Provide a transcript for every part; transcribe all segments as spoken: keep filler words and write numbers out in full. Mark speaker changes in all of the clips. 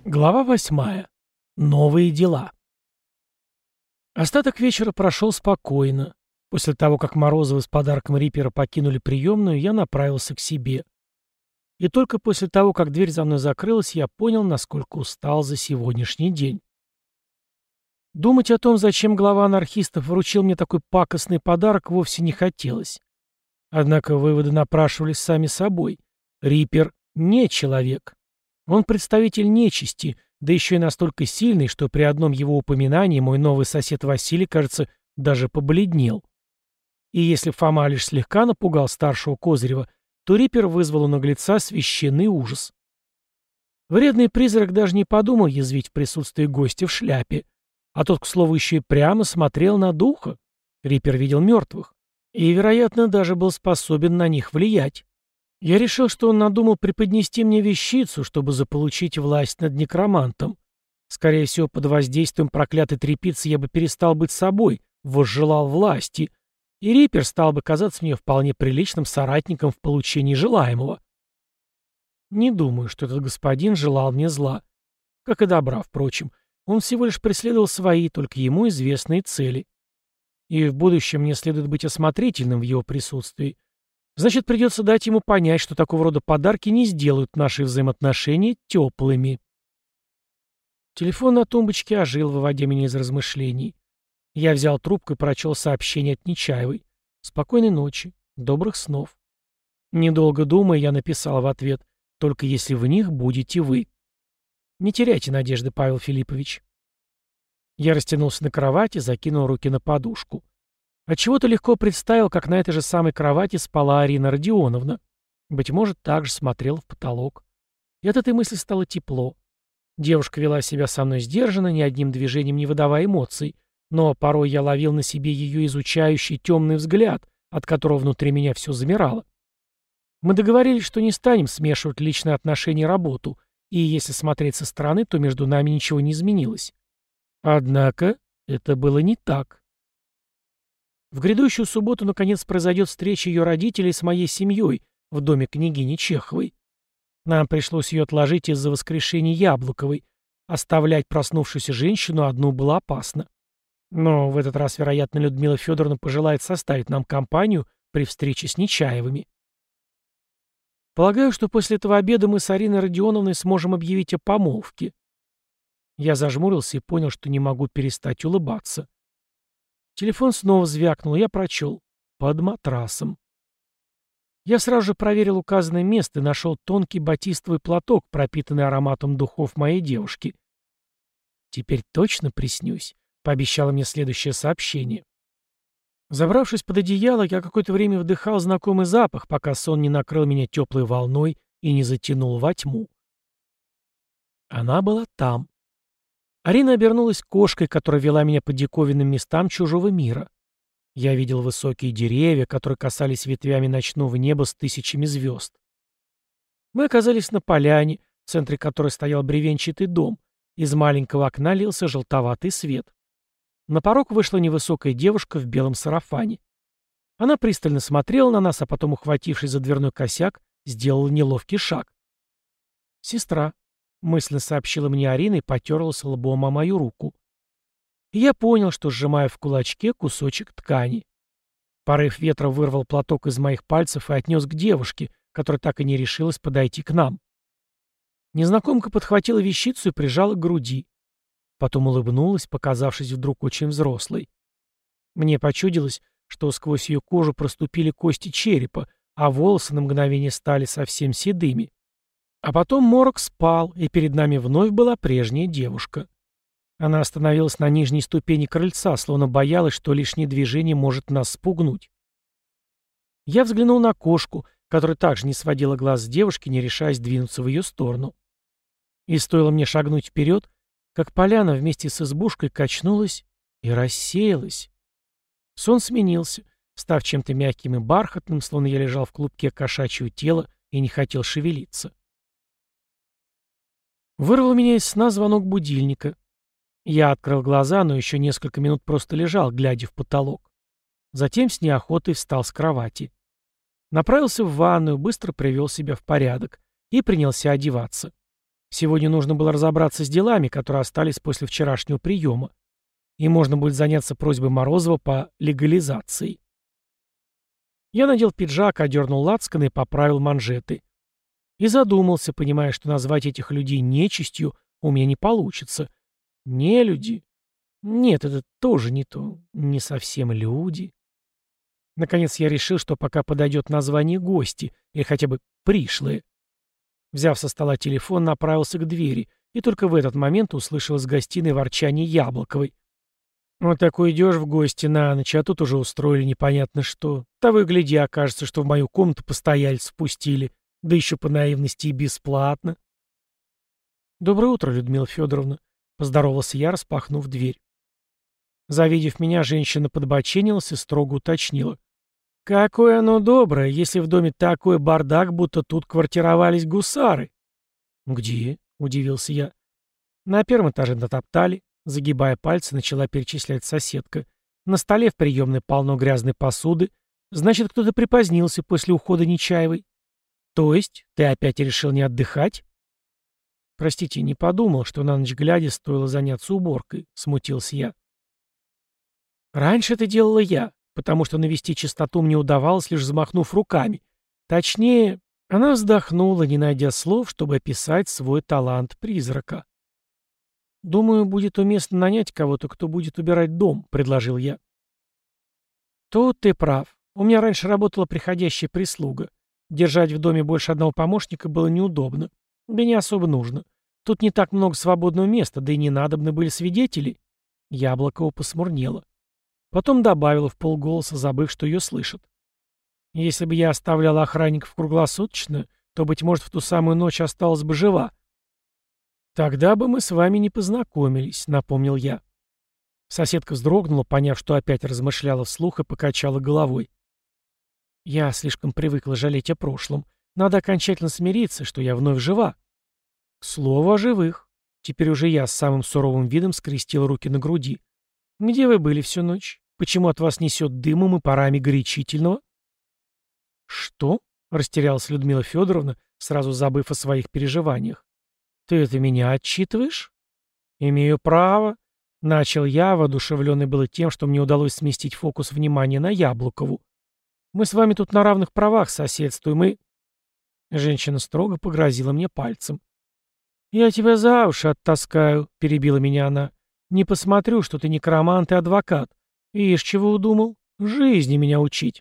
Speaker 1: Глава восьмая. Новые дела. Остаток вечера прошел спокойно. После того, как Морозовы с подарком Риппера покинули приемную, я направился к себе. И только после того, как дверь за мной закрылась, я понял, насколько устал за сегодняшний день. Думать о том, зачем глава анархистов вручил мне такой пакостный подарок, вовсе не хотелось. Однако выводы напрашивались сами собой. Риппер не человек. Он представитель нечисти, да еще и настолько сильный, что при одном его упоминании мой новый сосед Василий, кажется, даже побледнел. И если Фома лишь слегка напугал старшего Козырева, то Риппер вызвал у наглеца священный ужас. Вредный призрак даже не подумал язвить в присутствии гостя в шляпе, а тот, к слову, еще и прямо смотрел на духа. Риппер видел мертвых и, вероятно, даже был способен на них влиять. Я решил, что он надумал преподнести мне вещицу, чтобы заполучить власть над некромантом. Скорее всего, под воздействием проклятой тряпицы я бы перестал быть собой, возжелал власти, и Риппер стал бы казаться мне вполне приличным соратником в получении желаемого. Не думаю, что этот господин желал мне зла. Как и добра, впрочем. Он всего лишь преследовал свои, только ему известные цели. И в будущем мне следует быть осмотрительным в его присутствии. Значит, придется дать ему понять, что такого рода подарки не сделают наши взаимоотношения теплыми. Телефон на тумбочке ожил, выводя меня из размышлений. Я взял трубку и прочел сообщение от Нечаевой. «Спокойной ночи. Добрых снов». Недолго думая, я написал в ответ: «Только если в них будете вы». Не теряйте надежды, Павел Филиппович. Я растянулся на кровати, закинул руки на подушку. Отчего-то легко представил, как на этой же самой кровати спала Арина Родионовна. Быть может, так же смотрела в потолок. И от этой мысли стало тепло. Девушка вела себя со мной сдержанно, ни одним движением не выдавая эмоций, но порой я ловил на себе ее изучающий темный взгляд, от которого внутри меня все замирало. Мы договорились, что не станем смешивать личные отношения и работу, и если смотреть со стороны, то между нами ничего не изменилось. Однако это было не так. В грядущую субботу, наконец, произойдет встреча ее родителей с моей семьей в доме княгини Чеховой. Нам пришлось ее отложить из-за воскрешения Яблоковой. Оставлять проснувшуюся женщину одну было опасно. Но в этот раз, вероятно, Людмила Федоровна пожелает составить нам компанию при встрече с Нечаевыми. Полагаю, что после этого обеда мы с Ариной Родионовной сможем объявить о помолвке. Я зажмурился и понял, что не могу перестать улыбаться. Телефон снова звякнул, я прочел: «Под матрасом». Я сразу же проверил указанное место и нашел тонкий батистовый платок, пропитанный ароматом духов моей девушки. «Теперь точно приснюсь», — пообещало мне следующее сообщение. Забравшись под одеяло, я какое-то время вдыхал знакомый запах, пока сон не накрыл меня теплой волной и не затянул во тьму. Она была там. Арина обернулась кошкой, которая вела меня по диковинным местам чужого мира. Я видел высокие деревья, которые касались ветвями ночного неба с тысячами звезд. Мы оказались на поляне, в центре которой стоял бревенчатый дом. Из маленького окна лился желтоватый свет. На порог вышла невысокая девушка в белом сарафане. Она пристально смотрела на нас, а потом, ухватившись за дверной косяк, сделала неловкий шаг. «Сестра», — мысленно сообщила мне Арина и потерлась лбом о мою руку. И я понял, что сжимаю в кулачке кусочек ткани. Порыв ветра вырвал платок из моих пальцев и отнес к девушке, которая так и не решилась подойти к нам. Незнакомка подхватила вещицу и прижала к груди. Потом улыбнулась, показавшись вдруг очень взрослой. Мне почудилось, что сквозь ее кожу проступили кости черепа, а волосы на мгновение стали совсем седыми. А потом морок спал, и перед нами вновь была прежняя девушка. Она остановилась на нижней ступени крыльца, словно боялась, что лишнее движение может нас спугнуть. Я взглянул на кошку, которая также не сводила глаз с девушки, не решаясь двинуться в ее сторону. И стоило мне шагнуть вперед, как поляна вместе с избушкой качнулась и рассеялась. Сон сменился, став чем-то мягким и бархатным, словно я лежал в клубке кошачьего тела и не хотел шевелиться. Вырвал меня из сна звонок будильника. Я открыл глаза, но еще несколько минут просто лежал, глядя в потолок. Затем с неохотой встал с кровати. Направился в ванную, быстро привел себя в порядок и принялся одеваться. Сегодня нужно было разобраться с делами, которые остались после вчерашнего приема. И можно будет заняться просьбой Морозова по легализации. Я надел пиджак, одернул лацканы и поправил манжеты. И задумался, понимая, что назвать этих людей нечистью у меня не получится. Не люди. Нет, это тоже не то. Не совсем люди. Наконец я решил, что пока подойдет название гости, или хотя бы пришлые. Взяв со стола телефон, направился к двери, и только в этот момент услышал из гостиной ворчание Яблоковой. Вот такой идешь в гости на ночь, а тут уже устроили непонятно что. Того и гляди, окажется, что в мою комнату постояльцев впустили, да еще по наивности и бесплатно. «Доброе утро, Людмила Федоровна», — поздоровался я, распахнув дверь. Завидев меня, женщина подбоченилась и строго уточнила. «Какое оно доброе, если в доме такой бардак, будто тут квартировались гусары». «Где?» — удивился я. «На первом этаже натоптали», — загибая пальцы, начала перечислять соседка. «На столе в приемной полно грязной посуды. Значит, кто-то припозднился после ухода Нечаевой. То есть ты опять решил не отдыхать?» «Простите, не подумал, что на ночь глядя стоило заняться уборкой», — смутился я. «Раньше это делала я, потому что навести чистоту мне удавалось, лишь взмахнув руками. Точнее, она вздохнула, не найдя слов, чтобы описать свой талант призрака. «Думаю, будет уместно нанять кого-то, кто будет убирать дом», — предложил я. «Тут ты прав. У меня раньше работала приходящая прислуга. Держать в доме больше одного помощника было неудобно. Да не особо нужно. Тут не так много свободного места, да и не надобны были свидетели». Яблокова посмурнела. Потом добавила вполголоса, забыв, что ее слышат. «Если бы я оставляла охранников круглосуточно, то, быть может, в ту самую ночь осталась бы жива». «Тогда бы мы с вами не познакомились», — напомнил я. Соседка вздрогнула, поняв, что опять размышляла вслух, и покачала головой. «Я слишком привыкла жалеть о прошлом. Надо окончательно смириться, что я вновь жива». «К слову о живых». Теперь уже я с самым суровым видом скрестил руки на груди. «Где вы были всю ночь? Почему от вас несет дымом и парами горячительного?» «Что?» — растерялась Людмила Федоровна, сразу забыв о своих переживаниях. «Ты это меня отчитываешь?» «Имею право», — начал я, воодушевленный было тем, что мне удалось сместить фокус внимания на Яблокову. «Мы с вами тут на равных правах соседствуем, и...» Женщина строго погрозила мне пальцем. «Я тебя за уши оттаскаю», — перебила меня она. «Не посмотрю, что ты некромант и адвокат. Ишь, чего удумал? Жизни меня учить».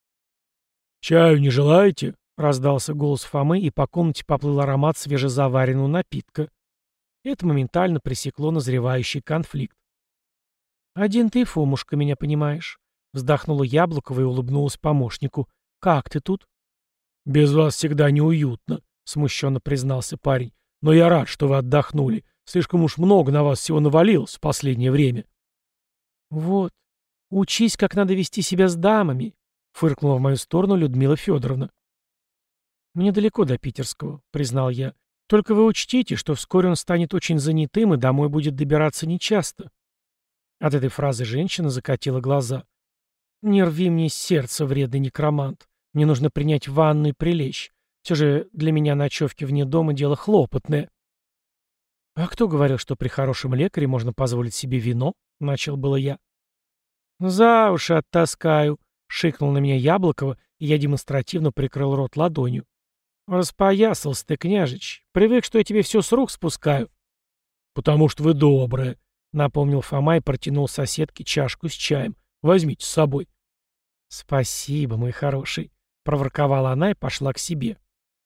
Speaker 1: «Чаю не желаете?» — раздался голос Фомы, и по комнате поплыл аромат свежезаваренного напитка. Это моментально пресекло назревающий конфликт. «Один ты, Фомушка, меня понимаешь», — вздохнула Яблокова и улыбнулась помощнику. «Как ты тут?» «Без вас всегда неуютно», — смущенно признался парень. «Но я рад, что вы отдохнули. Слишком уж много на вас всего навалилось в последнее время». «Вот, учись, как надо вести себя с дамами», — фыркнула в мою сторону Людмила Федоровна. «Мне далеко до Питерского», — признал я. «Только вы учтите, что вскоре он станет очень занятым и домой будет добираться нечасто». От этой фразы женщина закатила глаза. «Не рви мне сердце, вредный некромант. Мне нужно принять ванну и прилечь. Все же для меня ночевки вне дома дело хлопотное». «А кто говорил, что при хорошем лекаре можно позволить себе вино?» — начал было я. «За уши оттаскаю», — шикнул на меня Яблокова, и я демонстративно прикрыл рот ладонью. «Распоясался ты, княжич. Привык, что я тебе все с рук спускаю». «Потому что вы добрая», — напомнил Фома и протянул соседке чашку с чаем. «Возьмите с собой». «Спасибо, мой хороший», — проворковала она и пошла к себе.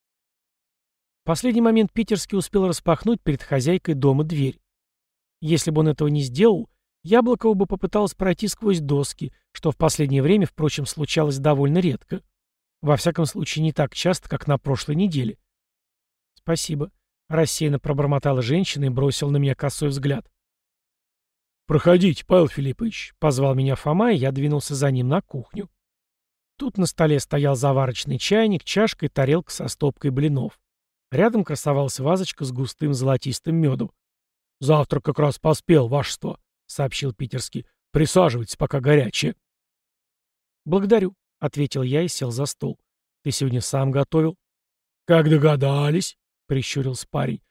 Speaker 1: В последний момент Питерский успел распахнуть перед хозяйкой дома дверь. Если бы он этого не сделал, Яблокова бы попыталась пройти сквозь доски, что в последнее время, впрочем, случалось довольно редко. Во всяком случае, не так часто, как на прошлой неделе. «Спасибо», — рассеянно пробормотала женщина и бросила на меня косой взгляд. «Проходите, Павел Филиппович», — позвал меня Фома, и я двинулся за ним на кухню. Тут на столе стоял заварочный чайник, чашка и тарелка со стопкой блинов. Рядом красовалась вазочка с густым золотистым медом. «Завтрак как раз поспел, вашество», — сообщил Питерский. «Присаживайтесь, пока горячее». «Благодарю», — ответил я и сел за стол. «Ты сегодня сам готовил?» «Как догадались», — прищурился парень.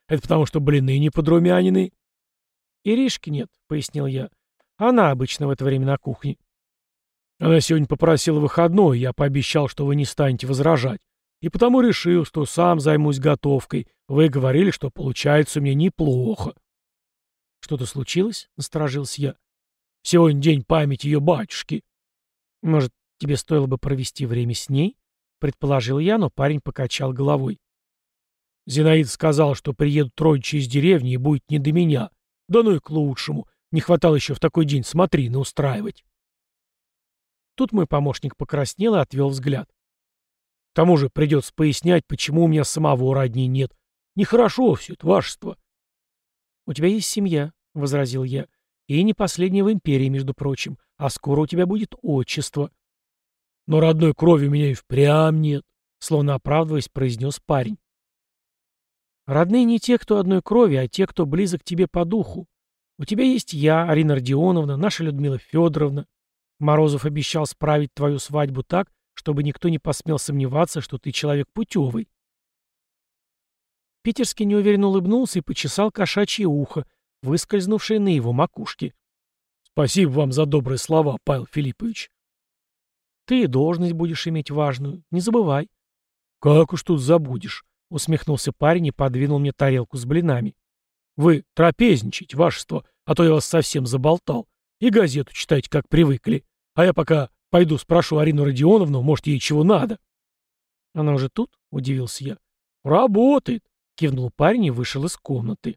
Speaker 1: Это потому, что блины не подрумянины. Иришки нет, пояснил я. Она обычно в это время на кухне. Она сегодня попросила выходной, я пообещал, что вы не станете возражать. И потому решил, что сам займусь готовкой. Вы говорили, что получается у меня неплохо. Что-то случилось? Насторожился я. Сегодня день памяти ее батюшки. Может, тебе стоило бы провести время с ней? Предположил я, но парень покачал головой. Зинаида сказала, что приедут родичи из деревни и будет не до меня. Да ну и к лучшему. Не хватало еще в такой день смотрины устраивать. Тут мой помощник покраснел и отвел взгляд. К тому же придется пояснять, почему у меня самого родни нет. Нехорошо все это, вашество. У тебя есть семья, — возразил я, — и не последняя в империи, между прочим, а скоро у тебя будет отчество. Но родной крови у меня и впрямь нет, — словно оправдываясь, произнес парень. Родные не те, кто одной крови, а те, кто близок к тебе по духу. У тебя есть я, Арина Родионовна, наша Людмила Федоровна. Морозов обещал справить твою свадьбу так, чтобы никто не посмел сомневаться, что ты человек путевый. Питерский неуверенно улыбнулся и почесал кошачье ухо, выскользнувшее на его макушке. «Спасибо вам за добрые слова, Павел Филиппович». «Ты и должность будешь иметь важную, не забывай». «Как уж тут забудешь», — усмехнулся парень и подвинул мне тарелку с блинами. «Вы трапезничайте, вашество, а то я вас совсем заболтал. И газету читайте, как привыкли. А я пока пойду спрошу Арину Родионовну, может, ей чего надо». «Она уже тут?» — удивился я. «Работает», — кивнул парень и вышел из комнаты.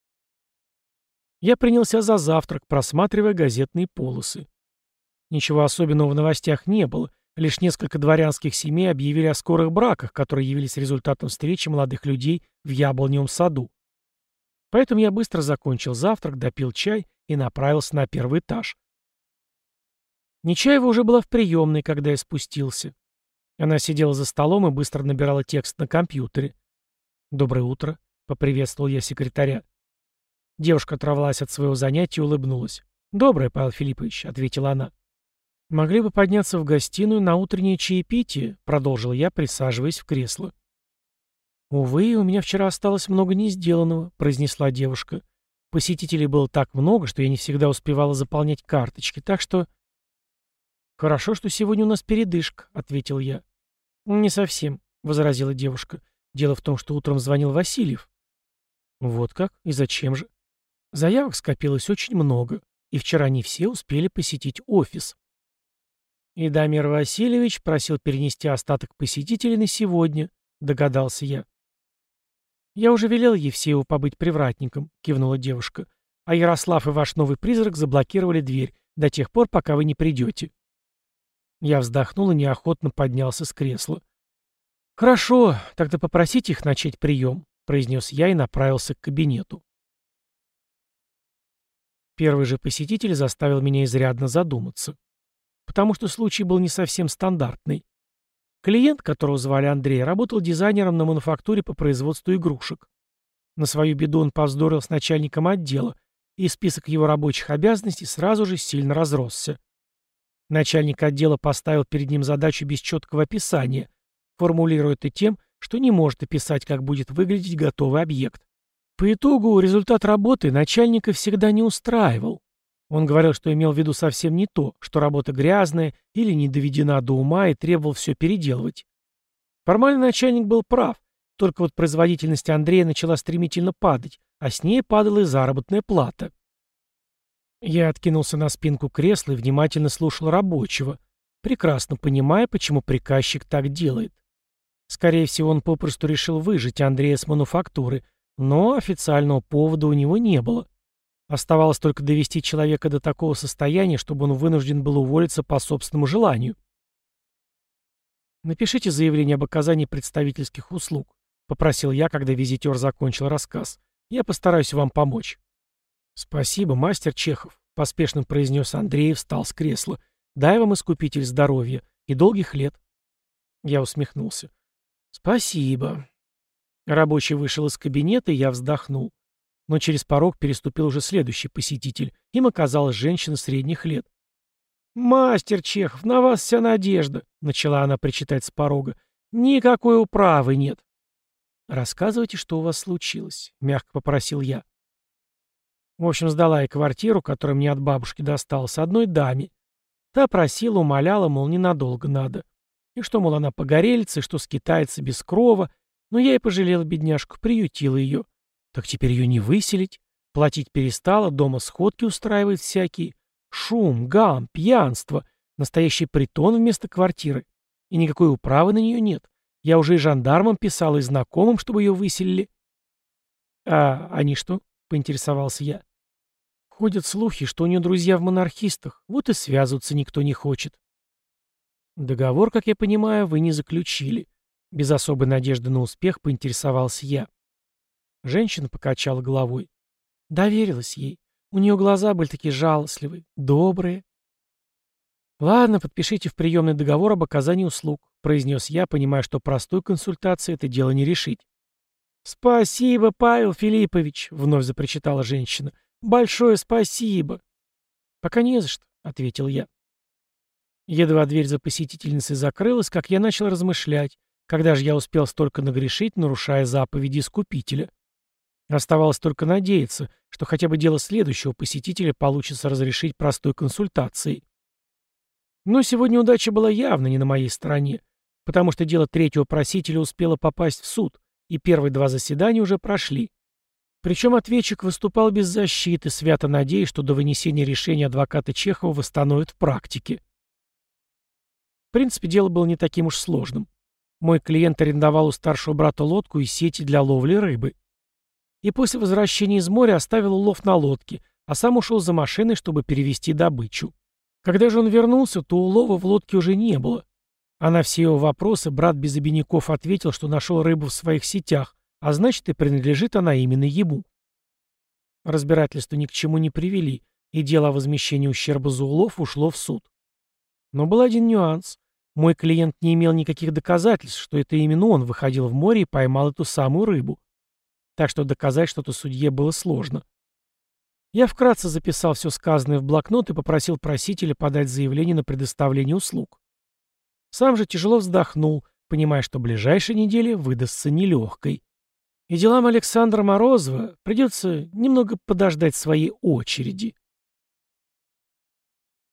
Speaker 1: Я принялся за завтрак, просматривая газетные полосы. Ничего особенного в новостях не было, лишь несколько дворянских семей объявили о скорых браках, которые явились результатом встречи молодых людей в яблоневом саду. Поэтому я быстро закончил завтрак, допил чай и направился на первый этаж. Нечаева уже была в приемной, когда я спустился. Она сидела за столом и быстро набирала текст на компьютере. «Доброе утро», — поприветствовал я секретаря. Девушка оторвалась от своего занятия и улыбнулась. «Доброе, Павел Филиппович», — ответила она. «Могли бы подняться в гостиную на утреннее чаепитие», — продолжил я, присаживаясь в кресло. «Увы, у меня вчера осталось много несделанного», — произнесла девушка. «Посетителей было так много, что я не всегда успевала заполнять карточки, так что...» «Хорошо, что сегодня у нас передышка», — ответил я. «Не совсем», — возразила девушка. «Дело в том, что утром звонил Васильев». «Вот как? И зачем же?» Заявок скопилось очень много, и вчера не все успели посетить офис. «И Дамир Васильевич просил перенести остаток посетителей на сегодня», — догадался я. «Я уже велел Евсееву побыть привратником», — кивнула девушка. «А Ярослав и ваш новый призрак заблокировали дверь до тех пор, пока вы не придете». Я вздохнул и неохотно поднялся с кресла. «Хорошо, тогда попросите их начать прием», — произнес я и направился к кабинету. Первый же посетитель заставил меня изрядно задуматься. Потому что случай был не совсем стандартный. Клиент, которого звали Андрей, работал дизайнером на мануфактуре по производству игрушек. На свою беду он повздорил с начальником отдела, и список его рабочих обязанностей сразу же сильно разросся. Начальник отдела поставил перед ним задачу без четкого описания, формулируя это тем, что не может описать, как будет выглядеть готовый объект. По итогу результат работы начальника всегда не устраивал. Он говорил, что имел в виду совсем не то, что работа грязная или не доведена до ума и требовал все переделывать. Формально начальник был прав, только вот производительность Андрея начала стремительно падать, а с ней падала и заработная плата. Я откинулся на спинку кресла и внимательно слушал рабочего, прекрасно понимая, почему приказчик так делает. Скорее всего, он попросту решил выжить Андрея с мануфактуры, но официального повода у него не было. Оставалось только довести человека до такого состояния, чтобы он вынужден был уволиться по собственному желанию. «Напишите заявление об оказании представительских услуг», — попросил я, когда визитер закончил рассказ. «Я постараюсь вам помочь». «Спасибо, мастер Чехов», — поспешно произнес Андрей и встал с кресла. «Дай вам, искупитель, здоровья и долгих лет». Я усмехнулся. «Спасибо». Рабочий вышел из кабинета, и я вздохнул. Но через порог переступил уже следующий посетитель. Им оказалась женщина средних лет. «Мастер Чехов, на вас вся надежда», — начала она причитать с порога. «Никакой управы нет». «Рассказывайте, что у вас случилось», — мягко попросил я. В общем, сдала я квартиру, которая мне от бабушки досталась, одной даме. Та просила, умоляла, мол, ненадолго надо. И что, мол, она погорелица, и что скитается без крова. Но я и пожалела бедняжку, приютила ее. Так теперь ее не выселить. Платить перестала, дома сходки устраивает всякие. Шум, гам, пьянство. Настоящий притон вместо квартиры. И никакой управы на нее нет. Я уже и жандармам писал, и знакомым, чтобы ее выселили. «А они что?» — поинтересовался я. «Ходят слухи, что у нее друзья в монархистах. Вот и связываться никто не хочет». «Договор, как я понимаю, вы не заключили». Без особой надежды на успех поинтересовался я. Женщина покачала головой. Доверилась ей. У нее глаза были такие жалостливые, добрые. «Ладно, подпишите в приемный договор об оказании услуг», произнес я, понимая, что простой консультацией это дело не решить. «Спасибо, Павел Филиппович», — вновь запричитала женщина. «Большое спасибо». «Пока не за что», — ответил я. Едва дверь за посетительницей закрылась, как я начал размышлять, когда же я успел столько нагрешить, нарушая заповеди Искупителя. Оставалось только надеяться, что хотя бы дело следующего посетителя получится разрешить простой консультацией. Но сегодня удача была явно не на моей стороне, потому что дело третьего просителя успело попасть в суд, и первые два заседания уже прошли. Причем ответчик выступал без защиты, свято надеясь, что до вынесения решения адвоката Чехова восстановят в практике. В принципе, дело было не таким уж сложным. Мой клиент арендовал у старшего брата лодку и сети для ловли рыбы. И после возвращения из моря оставил улов на лодке, а сам ушел за машиной, чтобы перевезти добычу. Когда же он вернулся, то улова в лодке уже не было. А на все его вопросы брат без обиняков ответил, что нашел рыбу в своих сетях, а значит и принадлежит она именно ему. Разбирательства ни к чему не привели, и дело о возмещении ущерба за улов ушло в суд. Но был один нюанс. Мой клиент не имел никаких доказательств, что это именно он выходил в море и поймал эту самую рыбу. Так что доказать что-то судье было сложно. Я вкратце записал все сказанное в блокнот и попросил просителя подать заявление на предоставление услуг. Сам же тяжело вздохнул, понимая, что ближайшая неделя выдастся нелегкой. И делам Александра Морозова придется немного подождать своей очереди.